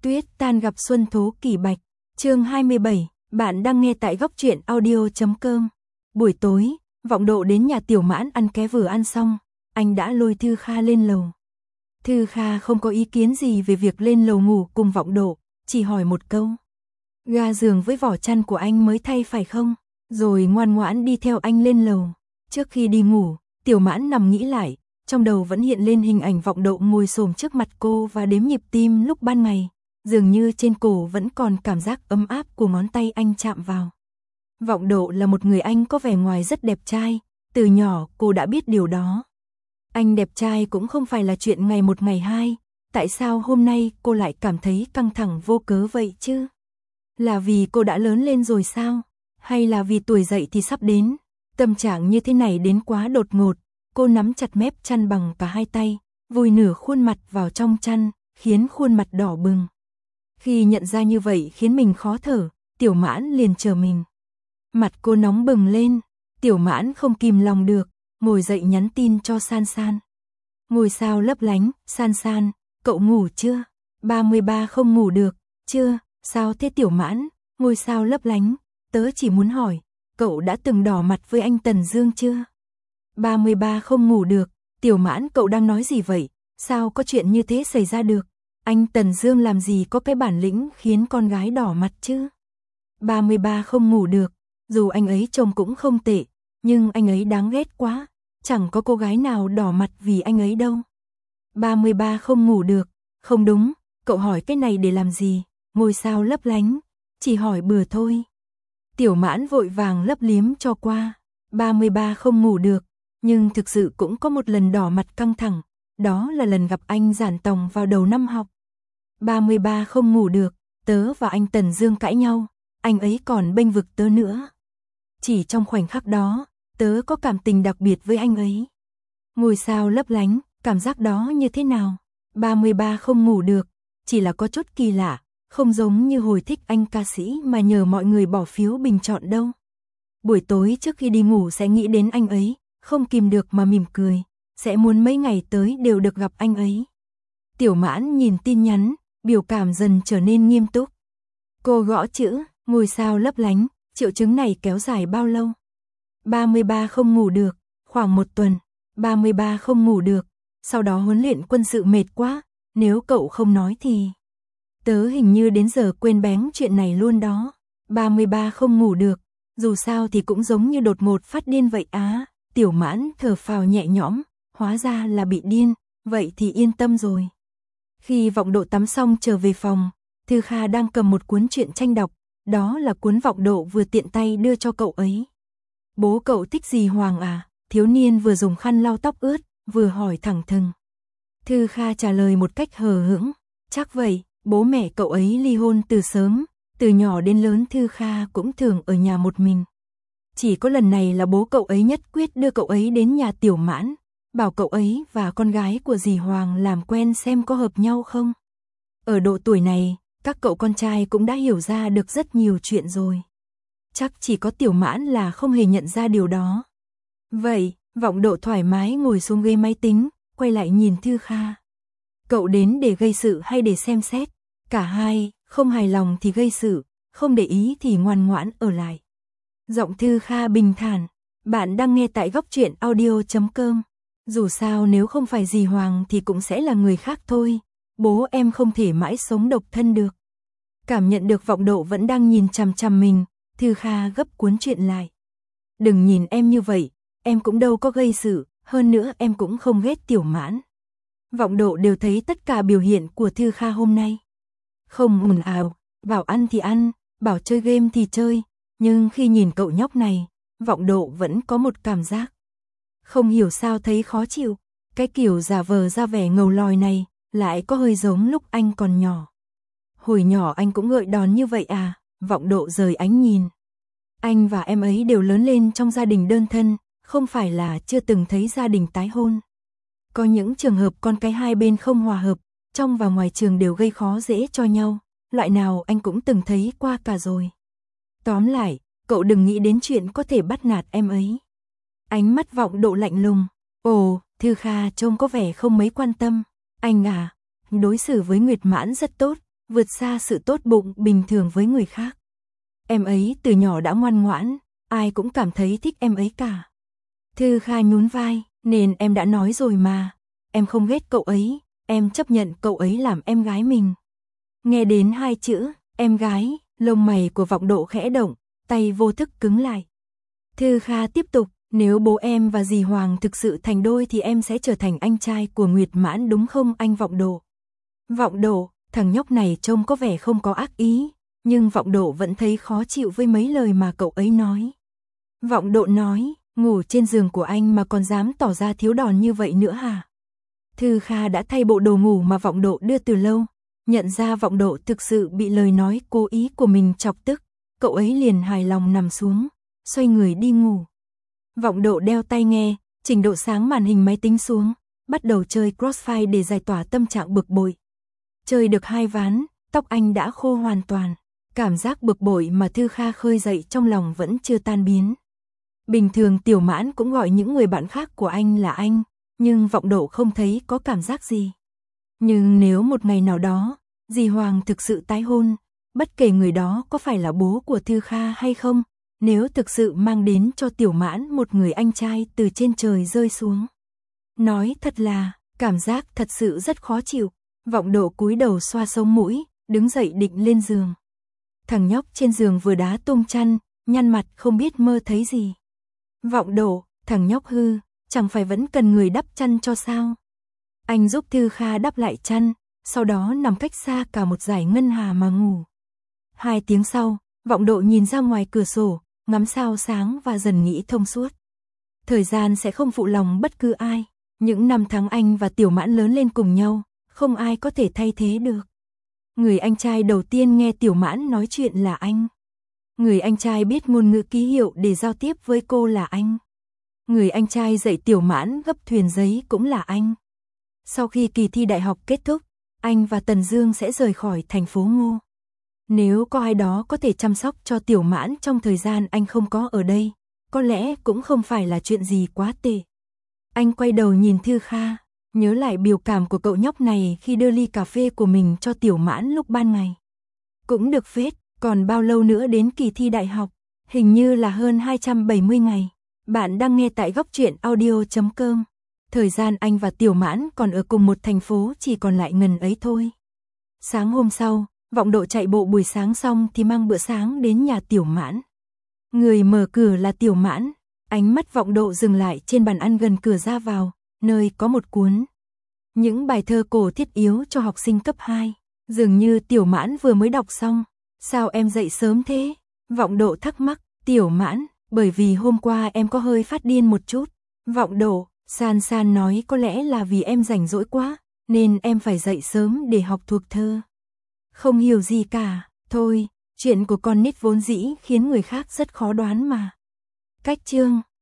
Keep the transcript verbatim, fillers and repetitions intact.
Tuyết tan gặp xuân thố kỷ bạch, chương hai mươi bảy, bạn đang nghe tại góc truyện audio chấm com. Buổi tối, Vọng Độ đến nhà Tiểu Mãn ăn ké, vừa ăn xong, anh đã lôi Thư Kha lên lầu. Thư Kha không có ý kiến gì về việc lên lầu ngủ cùng Vọng Độ, chỉ hỏi một câu. Ga giường với vỏ chăn của anh mới thay phải không? Rồi ngoan ngoãn đi theo anh lên lầu. Trước khi đi ngủ, Tiểu Mãn nằm nghĩ lại, trong đầu vẫn hiện lên hình ảnh Vọng Độ ngồi xổm trước mặt cô và đếm nhịp tim lúc ban ngày. Dường như trên cổ vẫn còn cảm giác ấm áp của ngón tay anh chạm vào. Vọng Độ là một người anh có vẻ ngoài rất đẹp trai, từ nhỏ cô đã biết điều đó. Anh đẹp trai cũng không phải là chuyện ngày một ngày hai, tại sao hôm nay cô lại cảm thấy căng thẳng vô cớ vậy chứ? Là vì cô đã lớn lên rồi sao? Hay là vì tuổi dậy thì sắp đến? Tâm trạng như thế này đến quá đột ngột, cô nắm chặt mép chăn bằng cả hai tay, vùi nửa khuôn mặt vào trong chăn, khiến khuôn mặt đỏ bừng. Khi nhận ra như vậy khiến mình khó thở, Tiểu Mãn liền chờ mình. Mặt cô nóng bừng lên, Tiểu Mãn không kìm lòng được, ngồi dậy nhắn tin cho San San. Ngôi sao lấp lánh, San San, cậu ngủ chưa? ba mươi ba không ngủ được, chưa? Sao thế Tiểu Mãn? Ngôi sao lấp lánh, tớ chỉ muốn hỏi, cậu đã từng đỏ mặt với anh Tần Dương chưa? ba mươi ba không ngủ được, Tiểu Mãn cậu đang nói gì vậy? Sao có chuyện như thế xảy ra được? Anh Tần Dương làm gì có cái bản lĩnh khiến con gái đỏ mặt chứ? ba mươi ba không ngủ được, dù anh ấy trông cũng không tệ, nhưng anh ấy đáng ghét quá, chẳng có cô gái nào đỏ mặt vì anh ấy đâu. ba mươi ba không ngủ được, không đúng, cậu hỏi cái này để làm gì? Ngôi sao lấp lánh, chỉ hỏi bừa thôi. Tiểu Mãn vội vàng lấp liếm cho qua. ba mươi ba không ngủ được, nhưng thực sự cũng có một lần đỏ mặt căng thẳng, đó là lần gặp anh Giản Tòng vào đầu năm học. ba mươi ba không ngủ được, tớ và anh Tần Dương cãi nhau, anh ấy còn bênh vực tớ nữa. Chỉ trong khoảnh khắc đó, tớ có cảm tình đặc biệt với anh ấy. Ngôi sao lấp lánh, cảm giác đó như thế nào? ba mươi ba không ngủ được, chỉ là có chút kỳ lạ, không giống như hồi thích anh ca sĩ mà nhờ mọi người bỏ phiếu bình chọn đâu. Buổi tối trước khi đi ngủ sẽ nghĩ đến anh ấy, không kìm được mà mỉm cười, sẽ muốn mấy ngày tới đều được gặp anh ấy. Tiểu Mãn nhìn tin nhắn, biểu cảm dần trở nên nghiêm túc. Cô gõ chữ, ngôi sao lấp lánh, triệu chứng này kéo dài bao lâu? ba mươi ba không ngủ được, khoảng một tuần. ba mươi ba không ngủ được, sau đó huấn luyện quân sự mệt quá, nếu cậu không nói thì... Tớ hình như đến giờ quên bén chuyện này luôn đó. ba mươi ba không ngủ được, dù sao thì cũng giống như đột ngột phát điên vậy á. Tiểu Mãn thở phào nhẹ nhõm, hóa ra là bị điên, vậy thì yên tâm rồi. Khi Vọng Độ tắm xong trở về phòng, Thư Kha đang cầm một cuốn truyện tranh đọc, đó là cuốn Vọng Độ vừa tiện tay đưa cho cậu ấy. Bố cậu thích Dì Hoàng à? Thiếu niên vừa dùng khăn lau tóc ướt, vừa hỏi thẳng thừng. Thư Kha trả lời một cách hờ hững, chắc vậy, bố mẹ cậu ấy ly hôn từ sớm, từ nhỏ đến lớn Thư Kha cũng thường ở nhà một mình. Chỉ có lần này là bố cậu ấy nhất quyết đưa cậu ấy đến nhà Tiểu Mãn, bảo cậu ấy và con gái của dì Hoàng làm quen xem có hợp nhau không. Ở độ tuổi này, các cậu con trai cũng đã hiểu ra được rất nhiều chuyện rồi. Chắc chỉ có Tiểu Mãn là không hề nhận ra điều đó. Vậy, Vọng Độ thoải mái ngồi xuống ghế máy tính, quay lại nhìn Thư Kha. Cậu đến để gây sự hay để xem xét? Cả hai, không hài lòng thì gây sự, không để ý thì ngoan ngoãn ở lại. Giọng Thư Kha bình thản, bạn đang nghe tại góc truyện audio chấm com. Dù sao nếu không phải dì Hoàng thì cũng sẽ là người khác thôi, bố em không thể mãi sống độc thân được. Cảm nhận được Vọng Độ vẫn đang nhìn chằm chằm mình, Thư Kha gấp cuốn truyện lại. Đừng nhìn em như vậy, em cũng đâu có gây sự, hơn nữa em cũng không ghét Tiểu Mãn. Vọng Độ đều thấy tất cả biểu hiện của Thư Kha hôm nay. Không ồn ào, bảo ăn thì ăn, bảo chơi game thì chơi, nhưng khi nhìn cậu nhóc này, Vọng Độ vẫn có một cảm giác. Không hiểu sao thấy khó chịu, cái kiểu giả vờ ra vẻ ngầu lòi này, lại có hơi giống lúc anh còn nhỏ. Hồi nhỏ anh cũng gợi đòn như vậy à? Vọng Độ rời ánh nhìn. Anh và em ấy đều lớn lên trong gia đình đơn thân, không phải là chưa từng thấy gia đình tái hôn. Có những trường hợp con cái hai bên không hòa hợp, trong và ngoài trường đều gây khó dễ cho nhau, loại nào anh cũng từng thấy qua cả rồi. Tóm lại, cậu đừng nghĩ đến chuyện có thể bắt nạt em ấy. Ánh mắt Vọng Độ lạnh lùng. Ồ, Thư Kha trông có vẻ không mấy quan tâm. Anh à, đối xử với Nguyệt Mãn rất tốt, vượt xa sự tốt bụng bình thường với người khác. Em ấy từ nhỏ đã ngoan ngoãn, ai cũng cảm thấy thích em ấy cả. Thư Kha nhún vai, nên em đã nói rồi mà, em không ghét cậu ấy, em chấp nhận cậu ấy làm em gái mình. Nghe đến hai chữ, em gái, lông mày của Vọng Độ khẽ động, tay vô thức cứng lại. Thư Kha tiếp tục, nếu bố em và dì Hoàng thực sự thành đôi thì em sẽ trở thành anh trai của Nguyệt Mãn đúng không anh Vọng Độ? Vọng Độ, thằng nhóc này trông có vẻ không có ác ý, nhưng Vọng Độ vẫn thấy khó chịu với mấy lời mà cậu ấy nói. Vọng Độ nói, ngủ trên giường của anh mà còn dám tỏ ra thiếu đòn như vậy nữa hả? Thư Kha đã thay bộ đồ ngủ mà Vọng Độ đưa từ lâu, nhận ra Vọng Độ thực sự bị lời nói cố ý của mình chọc tức, cậu ấy liền hài lòng nằm xuống, xoay người đi ngủ. Vọng Độ đeo tai nghe, chỉnh độ sáng màn hình máy tính xuống, bắt đầu chơi Crossfire để giải tỏa tâm trạng bực bội. Chơi được hai ván, tóc anh đã khô hoàn toàn, cảm giác bực bội mà Thư Kha khơi dậy trong lòng vẫn chưa tan biến. Bình thường Tiểu Mãn cũng gọi những người bạn khác của anh là anh, nhưng Vọng Độ không thấy có cảm giác gì. Nhưng nếu một ngày nào đó, dì Hoàng thực sự tái hôn, bất kể người đó có phải là bố của Thư Kha hay không, nếu thực sự mang đến cho Tiểu Mãn một người anh trai từ trên trời rơi xuống. Nói thật là, cảm giác thật sự rất khó chịu. Vọng Độ cúi đầu xoa sống mũi, đứng dậy định lên giường. Thằng nhóc trên giường vừa đá tung chăn, nhăn mặt không biết mơ thấy gì. Vọng Độ, thằng nhóc hư, chẳng phải vẫn cần người đắp chăn cho sao? Anh giúp Thư Kha đắp lại chăn, sau đó nằm cách xa cả một dải ngân hà mà ngủ. Hai tiếng sau, Vọng Độ nhìn ra ngoài cửa sổ, ngắm sao sáng và dần nghĩ thông suốt. Thời gian sẽ không phụ lòng bất cứ ai. Những năm tháng anh và Tiểu Mãn lớn lên cùng nhau, không ai có thể thay thế được. Người anh trai đầu tiên nghe Tiểu Mãn nói chuyện là anh. Người anh trai biết ngôn ngữ ký hiệu để giao tiếp với cô là anh. Người anh trai dạy Tiểu Mãn gấp thuyền giấy cũng là anh. Sau khi kỳ thi đại học kết thúc, anh và Tần Dương sẽ rời khỏi thành phố Ngô. Nếu có ai đó có thể chăm sóc cho Tiểu Mãn trong thời gian anh không có ở đây, có lẽ cũng không phải là chuyện gì quá tệ. Anh quay đầu nhìn Thư Kha, nhớ lại biểu cảm của cậu nhóc này khi đưa ly cà phê của mình cho Tiểu Mãn lúc ban ngày. Cũng được phết, còn bao lâu nữa đến kỳ thi đại học? Hình như là hơn hai trăm bảy mươi ngày. Bạn đang nghe tại góc truyện audio chấm com. Thời gian anh và Tiểu Mãn còn ở cùng một thành phố chỉ còn lại ngần ấy thôi. Sáng hôm sau, Vọng Độ chạy bộ buổi sáng xong thì mang bữa sáng đến nhà Tiểu Mãn. Người mở cửa là Tiểu Mãn, ánh mắt Vọng Độ dừng lại trên bàn ăn gần cửa ra vào, nơi có một cuốn. Những bài thơ cổ thiết yếu cho học sinh cấp hai, dường như Tiểu Mãn vừa mới đọc xong. Sao em dậy sớm thế? Vọng Độ thắc mắc, Tiểu Mãn, bởi vì hôm qua em có hơi phát điên một chút. Vọng Độ, San San nói có lẽ là vì em rảnh rỗi quá, nên em phải dậy sớm để học thuộc thơ. Không hiểu gì cả, thôi, chuyện của con nít vốn dĩ khiến người khác rất khó đoán mà. Cách chương